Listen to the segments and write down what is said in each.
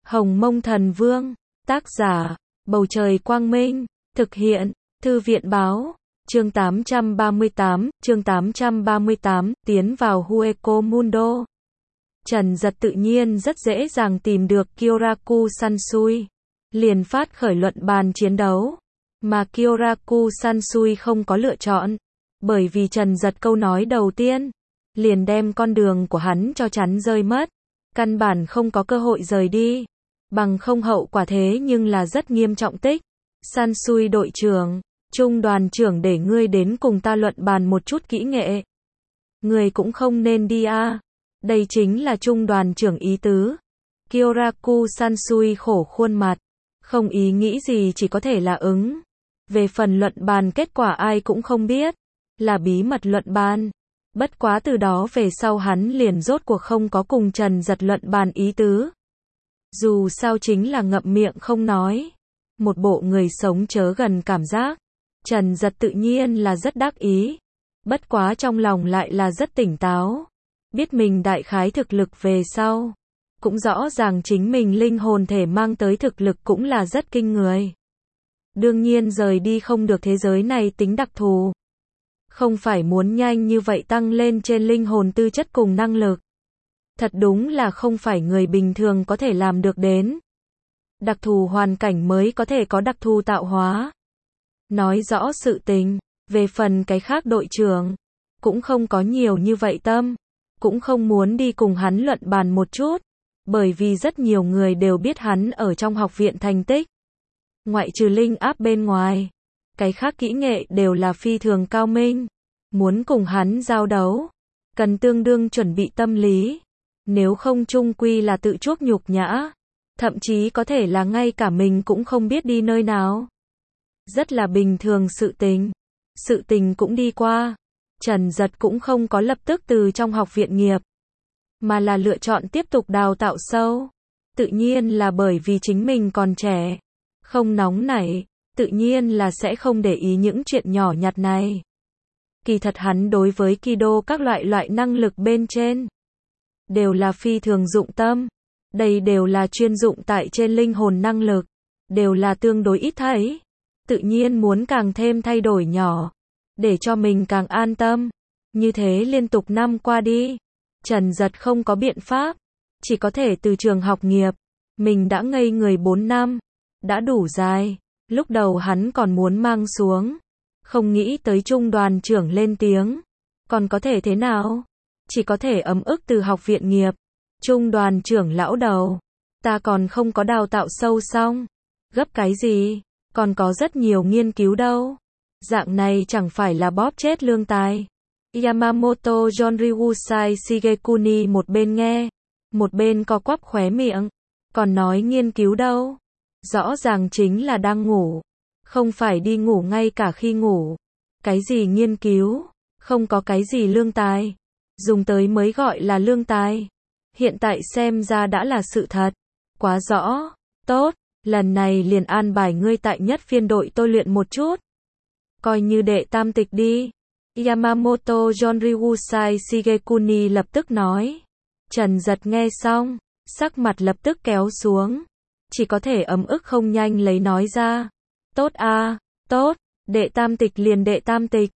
Hồng Mông Thần Vương, tác giả, Bầu Trời Quang Minh, thực hiện, Thư viện Báo, chương 838, tiến vào Hueco Mundo. Trần Dật tự nhiên rất dễ dàng tìm được Kyoraku Sansui, liền phát khởi luận bàn chiến đấu, mà Kyoraku Sansui không có lựa chọn, bởi vì Trần Dật câu nói đầu tiên, liền đem con đường của hắn cho chắn rơi mất, căn bản không có cơ hội rời đi, bằng không hậu quả thế nhưng là rất nghiêm trọng tích. Sansui đội trưởng, trung đoàn trưởng để ngươi đến cùng ta luận bàn một chút kỹ nghệ. Ngươi cũng không nên đi a. Đây chính là trung đoàn trưởng ý tứ. Kyoraku Sansui khổ khuôn mặt, không ý nghĩ gì chỉ có thể là ứng. Về phần luận bàn kết quả ai cũng không biết, là bí mật luận bàn. Bất quá từ đó về sau hắn liền rốt cuộc không có cùng Trần Dật luận bàn ý tứ. Dù sao chính là ngậm miệng không nói. Một bộ người sống chớ gần cảm giác. Trần Dật tự nhiên là rất đắc ý. Bất quá trong lòng lại là rất tỉnh táo. Biết mình đại khái thực lực về sau. Cũng rõ ràng chính mình linh hồn thể mang tới thực lực cũng là rất kinh người. Đương nhiên rời đi không được thế giới này tính đặc thù. Không phải muốn nhanh như vậy tăng lên trên linh hồn tư chất cùng năng lực. Thật đúng là không phải người bình thường có thể làm được đến. Đặc thù hoàn cảnh mới có thể có đặc thù tạo hóa. Nói rõ sự tình, về phần cái khác đội trưởng, cũng không có nhiều như vậy tâm, cũng không muốn đi cùng hắn luận bàn một chút, bởi vì rất nhiều người đều biết hắn ở trong học viện thành tích. Ngoại trừ linh áp bên ngoài, cái khác kỹ nghệ đều là phi thường cao minh, muốn cùng hắn giao đấu, cần tương đương chuẩn bị tâm lý, nếu không chung quy là tự chuốc nhục nhã, thậm chí có thể là ngay cả mình cũng không biết đi nơi nào. Rất là bình thường sự tình cũng đi qua, Trần Dật cũng không có lập tức từ trong học viện nghiệp, mà là lựa chọn tiếp tục đào tạo sâu, tự nhiên là bởi vì chính mình còn trẻ, không nóng nảy, tự nhiên là sẽ không để ý những chuyện nhỏ nhặt này. Kỳ thật hắn đối với Kido các loại năng lực bên trên, đều là phi thường dụng tâm, đây đều là chuyên dụng tại trên linh hồn năng lực, đều là tương đối ít thấy, tự nhiên muốn càng thêm thay đổi nhỏ, để cho mình càng an tâm, như thế liên tục năm qua đi, Trần Dật không có biện pháp, chỉ có thể từ trường học nghiệp, mình đã ngây người 4 năm, đã đủ dài, lúc đầu hắn còn muốn mang xuống, không nghĩ tới trung đoàn trưởng lên tiếng, còn có thể thế nào, chỉ có thể ấm ức từ học viện nghiệp, trung đoàn trưởng lão đầu, ta còn không có đào tạo sâu xong, gấp cái gì, còn có rất nhiều nghiên cứu đâu, dạng này chẳng phải là bóp chết lương tài. Yamamoto Jonryusai Shigekuni một bên nghe, một bên co quắp khóe miệng, còn nói nghiên cứu đâu, rõ ràng chính là đang ngủ, không phải đi ngủ ngay cả khi ngủ, cái gì nghiên cứu, không có cái gì lương tài, dùng tới mới gọi là lương tài, hiện tại xem ra đã là sự thật, quá rõ, tốt, lần này liền an bài ngươi tại nhất phiên đội tôi luyện một chút, coi như đệ tam tịch đi. Yamamoto Jonryusai Shigekuni lập tức nói. Trần Dật nghe xong, sắc mặt lập tức kéo xuống, chỉ có thể ấm ức không nhanh lấy nói ra. Tốt a, tốt, đệ tam tịch liền đệ tam tịch.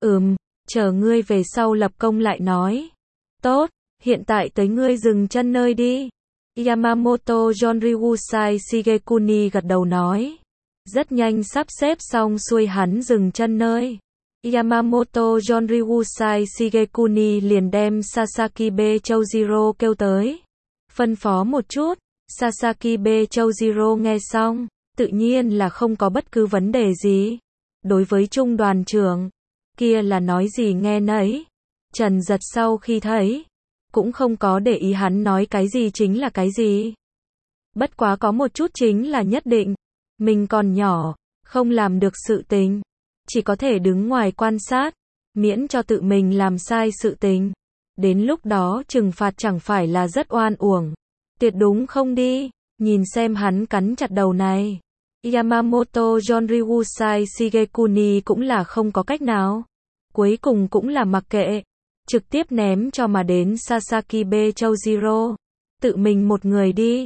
Chờ ngươi về sau lập công lại nói. Tốt, hiện tại tới ngươi dừng chân nơi đi. Yamamoto Jonryusai Shigekuni gật đầu nói. Rất nhanh sắp xếp xong xuôi hắn dừng chân nơi. Yamamoto Jonryusai Shigekuni liền đem Sasaki Choujiro kêu tới. Phân phó một chút, Sasaki Choujiro nghe xong, tự nhiên là không có bất cứ vấn đề gì. Đối với trung đoàn trưởng, kia là nói gì nghe nấy. Trần Dật sau khi thấy, cũng không có để ý hắn nói cái gì chính là cái gì. Bất quá có một chút chính là nhất định, mình còn nhỏ, không làm được sự tình. Chỉ có thể đứng ngoài quan sát, miễn cho tự mình làm sai sự tình. Đến lúc đó trừng phạt chẳng phải là rất oan uổng. Tuyệt đúng không đi, nhìn xem hắn cắn chặt đầu này. Yamamoto Jonryusai Shigekuni cũng là không có cách nào. Cuối cùng cũng là mặc kệ, trực tiếp ném cho mà đến Sasaki Choujiro. Tự mình một người đi.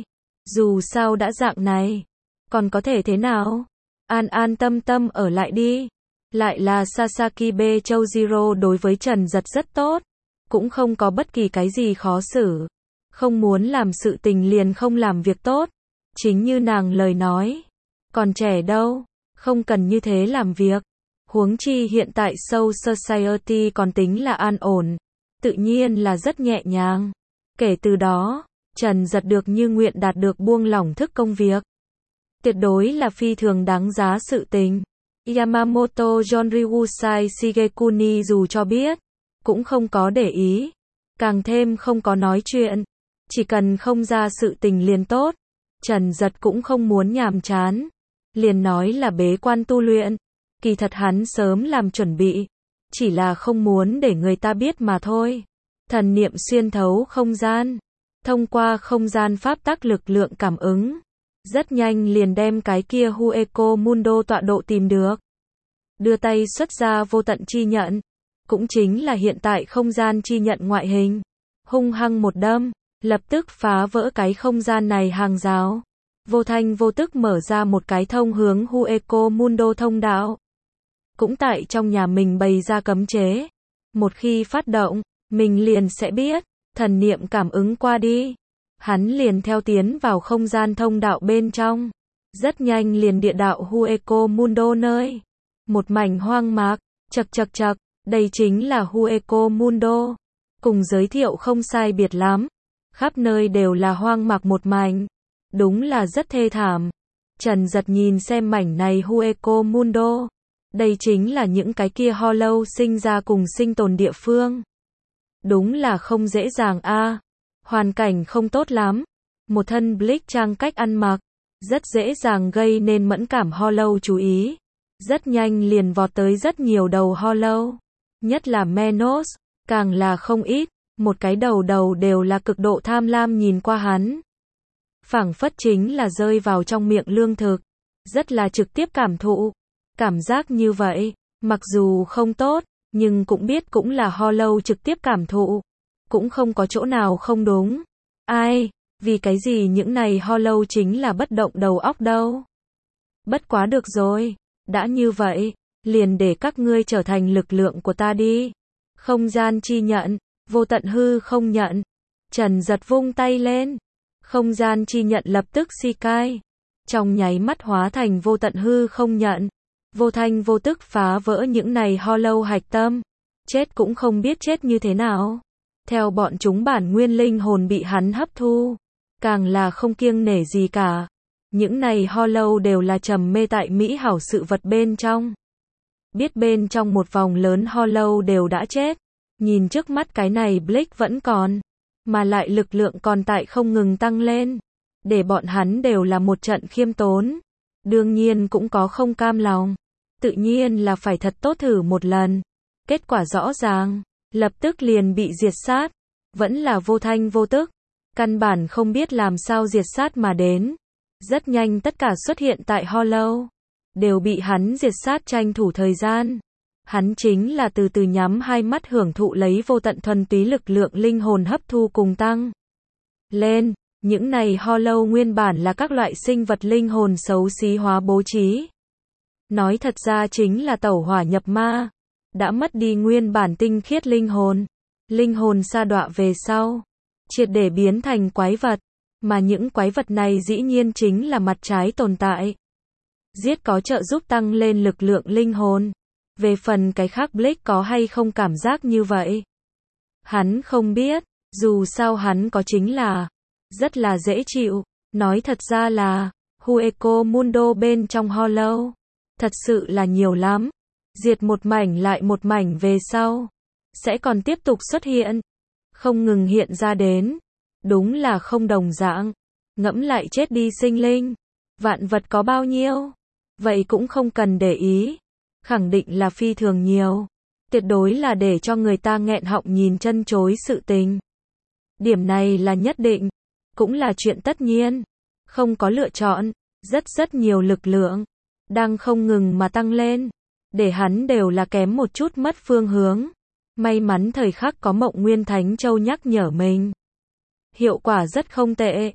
Dù sao đã dạng này, còn có thể thế nào? An an tâm tâm ở lại đi. Lại là Sasakibe Choujiro đối với Trần Giật rất tốt, cũng không có bất kỳ cái gì khó xử. Không muốn làm sự tình liền không làm việc tốt. Chính như nàng lời nói. Còn trẻ đâu, không cần như thế làm việc. Huống chi hiện tại Soul Society còn tính là an ổn. Tự nhiên là rất nhẹ nhàng. Kể từ đó, Trần Giật được như nguyện đạt được buông lỏng thức công việc. Tuyệt đối là phi thường đáng giá sự tình. Yamamoto Jonryusai Shigekuni dù cho biết, cũng không có để ý. Càng thêm không có nói chuyện. Chỉ cần không ra sự tình liền tốt. Trần Giật cũng không muốn nhàm chán. Liền nói là bế quan tu luyện. Kỳ thật hắn sớm làm chuẩn bị. Chỉ là không muốn để người ta biết mà thôi. Thần niệm xuyên thấu không gian. Thông qua không gian pháp tắc lực lượng cảm ứng. Rất nhanh liền đem cái kia Hueco Mundo tọa độ tìm được. Đưa tay xuất ra vô tận chi nhận. Cũng chính là hiện tại không gian chi nhận ngoại hình. Hung hăng một đâm. Lập tức phá vỡ cái không gian này hàng rào. Vô thanh vô tức mở ra một cái thông hướng Hueco Mundo thông đạo. Cũng tại trong nhà mình bày ra cấm chế. Một khi phát động, mình liền sẽ biết. Thần niệm cảm ứng qua đi. Hắn liền theo tiến vào không gian thông đạo bên trong. Rất nhanh liền địa đạo Hueco Mundo nơi. Một mảnh hoang mạc. Chật chật chật. Đây chính là Hueco Mundo. Cùng giới thiệu không sai biệt lắm. Khắp nơi đều là hoang mạc một mảnh. Đúng là rất thê thảm. Trần Giật nhìn xem mảnh này Hueco Mundo. Đây chính là những cái kia Hollow sinh ra cùng sinh tồn địa phương. Đúng là không dễ dàng a. Hoàn cảnh không tốt lắm. Một thân Bleach trang cách ăn mặc. Rất dễ dàng gây nên mẫn cảm Hollow chú ý. Rất nhanh liền vọt tới rất nhiều đầu Hollow. Nhất là Menos. Càng là không ít. Một cái đầu đầu đều là cực độ tham lam nhìn qua hắn. Phảng phất chính là rơi vào trong miệng lương thực. Rất là trực tiếp cảm thụ. Cảm giác như vậy, mặc dù không tốt, nhưng cũng biết cũng là Hollow trực tiếp cảm thụ. Cũng không có chỗ nào không đúng. Ai, vì cái gì những này Hollow chính là bất động đầu óc đâu. Bất quá được rồi, đã như vậy, liền để các ngươi trở thành lực lượng của ta đi. Không gian chi nhận, vô tận hư không nhận. Trần Giật vung tay lên. Không gian chi nhận lập tức si cai. Trong nháy mắt hóa thành vô tận hư không nhận. Vô thanh vô tức phá vỡ những này Hollow hạch tâm. Chết cũng không biết chết như thế nào. Theo bọn chúng bản nguyên linh hồn bị hắn hấp thu. Càng là không kiêng nể gì cả. Những này Hollow đều là trầm mê tại mỹ hảo sự vật bên trong. Biết bên trong một vòng lớn Hollow đều đã chết. Nhìn trước mắt cái này Bleach vẫn còn. Mà lại lực lượng còn tại không ngừng tăng lên. Để bọn hắn đều là một trận khiêm tốn. Đương nhiên cũng có không cam lòng. Tự nhiên là phải thật tốt thử một lần. Kết quả rõ ràng. Lập tức liền bị diệt sát. Vẫn là vô thanh vô tức. Căn bản không biết làm sao diệt sát mà đến. Rất nhanh tất cả xuất hiện tại Hollow. Đều bị hắn diệt sát tranh thủ thời gian. Hắn chính là từ từ nhắm hai mắt hưởng thụ lấy vô tận thuần túy lực lượng linh hồn hấp thu cùng tăng lên. Những này Hollow nguyên bản là các loại sinh vật linh hồn xấu xí hóa bố trí. Nói thật ra chính là tẩu hỏa nhập ma. Đã mất đi nguyên bản tinh khiết linh hồn. Linh hồn sa đọa về sau. Triệt để biến thành quái vật. Mà những quái vật này dĩ nhiên chính là mặt trái tồn tại. Giết có trợ giúp tăng lên lực lượng linh hồn. Về phần cái khác Bleach có hay không cảm giác như vậy? Hắn không biết. Dù sao hắn có chính là rất là dễ chịu. Nói thật ra là Hueco Mundo bên trong Hollow. Thật sự là nhiều lắm. Diệt một mảnh lại một mảnh về sau. Sẽ còn tiếp tục xuất hiện. Không ngừng hiện ra đến. Đúng là không đồng dạng. Ngẫm lại chết đi sinh linh. Vạn vật có bao nhiêu? Vậy cũng không cần để ý. Khẳng định là phi thường nhiều. Tuyệt đối là để cho người ta nghẹn họng nhìn chân chối sự tình. Điểm này là nhất định. Cũng là chuyện tất nhiên. Không có lựa chọn. Rất nhiều lực lượng. Đang không ngừng mà tăng lên. Để hắn đều là kém một chút mất phương hướng. May mắn thời khắc có Mộng Nguyên Thánh Châu nhắc nhở mình. Hiệu quả rất không tệ.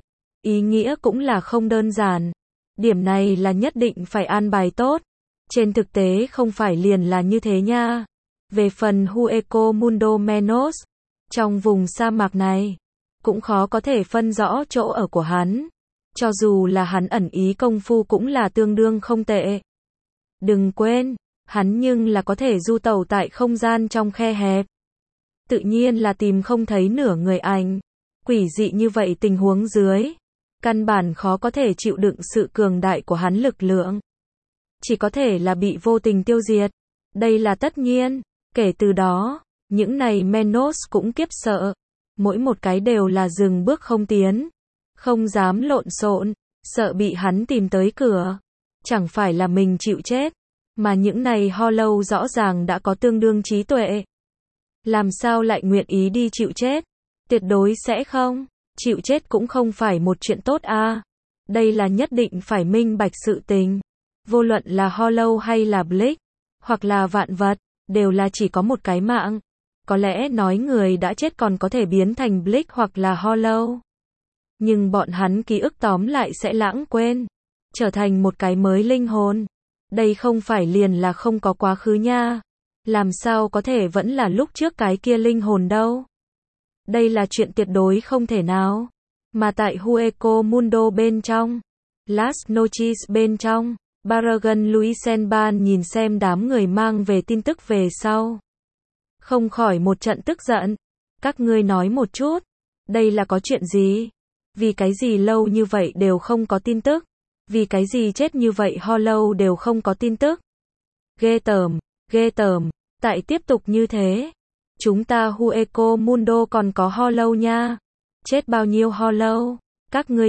ý nghĩa cũng là không đơn giản. Điểm này là nhất định phải an bài tốt. Trên thực tế không phải liền là như thế nha. Về phần Hueco Mundo Menos, trong vùng sa mạc này, cũng khó có thể phân rõ chỗ ở của hắn. Cho dù là hắn ẩn ý công phu cũng là tương đương không tệ. Đừng quên, hắn nhưng là có thể du tẩu tại không gian trong khe hẹp. Tự nhiên là tìm không thấy nửa người ảnh. Quỷ dị như vậy tình huống dưới, căn bản khó có thể chịu đựng sự cường đại của hắn lực lượng. Chỉ có thể là bị vô tình tiêu diệt. Đây là tất nhiên. Kể từ đó, những này Menos cũng kiếp sợ. Mỗi một cái đều là dừng bước không tiến. Không dám lộn xộn, sợ bị hắn tìm tới cửa. Chẳng phải là mình chịu chết. Mà những này Hollow rõ ràng đã có tương đương trí tuệ. Làm sao lại nguyện ý đi chịu chết? Tuyệt đối sẽ không. Chịu chết cũng không phải một chuyện tốt a. Đây là nhất định phải minh bạch sự tình. Vô luận là Hollow hay là Blix, hoặc là vạn vật, đều là chỉ có một cái mạng. Có lẽ nói người đã chết còn có thể biến thành Blix hoặc là Hollow. Nhưng bọn hắn ký ức tóm lại sẽ lãng quên. Trở thành một cái mới linh hồn. Đây không phải liền là không có quá khứ nha. Làm sao có thể vẫn là lúc trước cái kia linh hồn đâu. Đây là chuyện tuyệt đối không thể nào. Mà tại Hueco Mundo bên trong, Las Noches bên trong, Barragan Luisenban nhìn xem đám người mang về tin tức về sau. Không khỏi một trận tức giận. Các ngươi nói một chút. Đây là có chuyện gì? Vì cái gì lâu như vậy đều không có tin tức? Vì cái gì chết như vậy Hollow đều không có tin tức? Ghê tởm, ghê tởm. Tại tiếp tục như thế, chúng ta Hueco Mundo còn có Hollow nha. Chết bao nhiêu Hollow? Các ngươi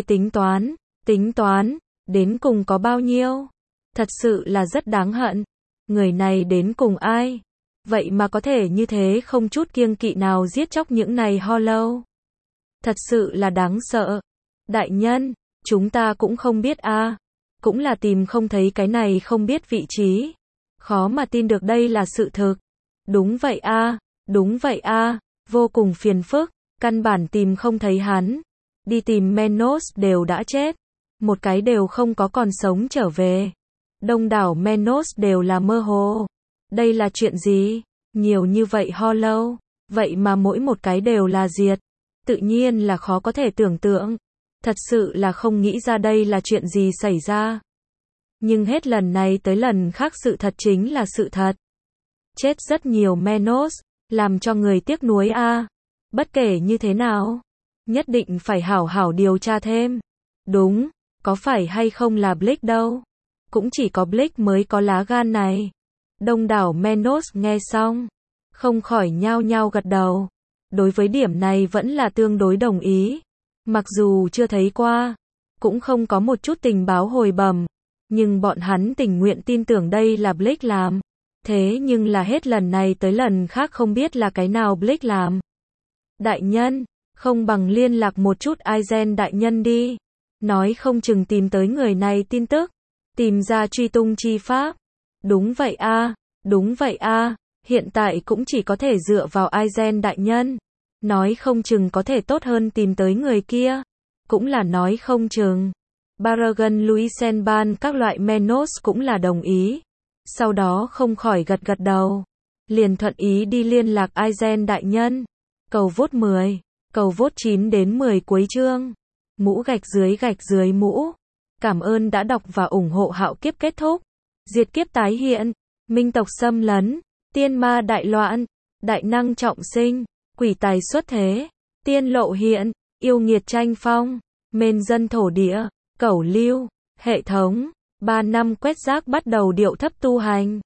tính toán, đến cùng có bao nhiêu? Thật sự là rất đáng hận. Người này đến cùng ai? Vậy mà có thể như thế không chút kiêng kỵ nào giết chóc những này Hollow. Thật sự là đáng sợ. Đại nhân, chúng ta cũng không biết a. Cũng là tìm không thấy cái này không biết vị trí. Khó mà tin được đây là sự thực. Đúng vậy a, đúng vậy a, vô cùng phiền phức, căn bản tìm không thấy hắn. Đi tìm Menos đều đã chết. Một cái đều không có còn sống trở về. Đông đảo Menos đều là mơ hồ. Đây là chuyện gì? Nhiều như vậy Hollow. Vậy mà mỗi một cái đều là diệt. Tự nhiên là khó có thể tưởng tượng. Thật sự là không nghĩ ra đây là chuyện gì xảy ra. Nhưng hết lần này tới lần khác sự thật chính là sự thật. Chết rất nhiều Menos, làm cho người tiếc nuối a. Bất kể như thế nào, nhất định phải hảo hảo điều tra thêm. Đúng, có phải hay không là Blix đâu. Cũng chỉ có Blix mới có lá gan này. Đông đảo Menos nghe xong, không khỏi nhao nhao gật đầu. Đối với điểm này vẫn là tương đối đồng ý. Mặc dù chưa thấy qua, cũng không có một chút tình báo hồi bẩm, nhưng bọn hắn tình nguyện tin tưởng đây là Blix làm. Thế nhưng là hết lần này tới lần khác không biết là cái nào Blix làm. Đại nhân, không bằng liên lạc một chút Aizen đại nhân đi. Nói không chừng tìm tới người này tin tức. Tìm ra truy tung chi pháp. Đúng vậy a, đúng vậy a. Hiện tại cũng chỉ có thể dựa vào Aizen đại nhân. Nói không chừng có thể tốt hơn tìm tới người kia. Cũng là nói không chừng. Barragan Luisenban các loại Menos cũng là đồng ý. Sau đó không khỏi gật gật đầu. Liền thuận ý đi liên lạc Aizen đại nhân. Cầu vote 10. Cầu vote 9 đến 10 cuối chương. Mũ gạch dưới mũ. Cảm ơn đã đọc và ủng hộ Hạo Kiếp kết thúc. Diệt kiếp tái hiện. Minh tộc xâm lấn. Tiên ma đại loạn. Đại năng trọng sinh. Quỷ tài xuất thế. Tiên lộ hiện. Yêu nghiệt tranh phong. Mên dân thổ địa. Cẩu lưu. Hệ thống. 3 năm quét rác bắt đầu điệu thấp tu hành.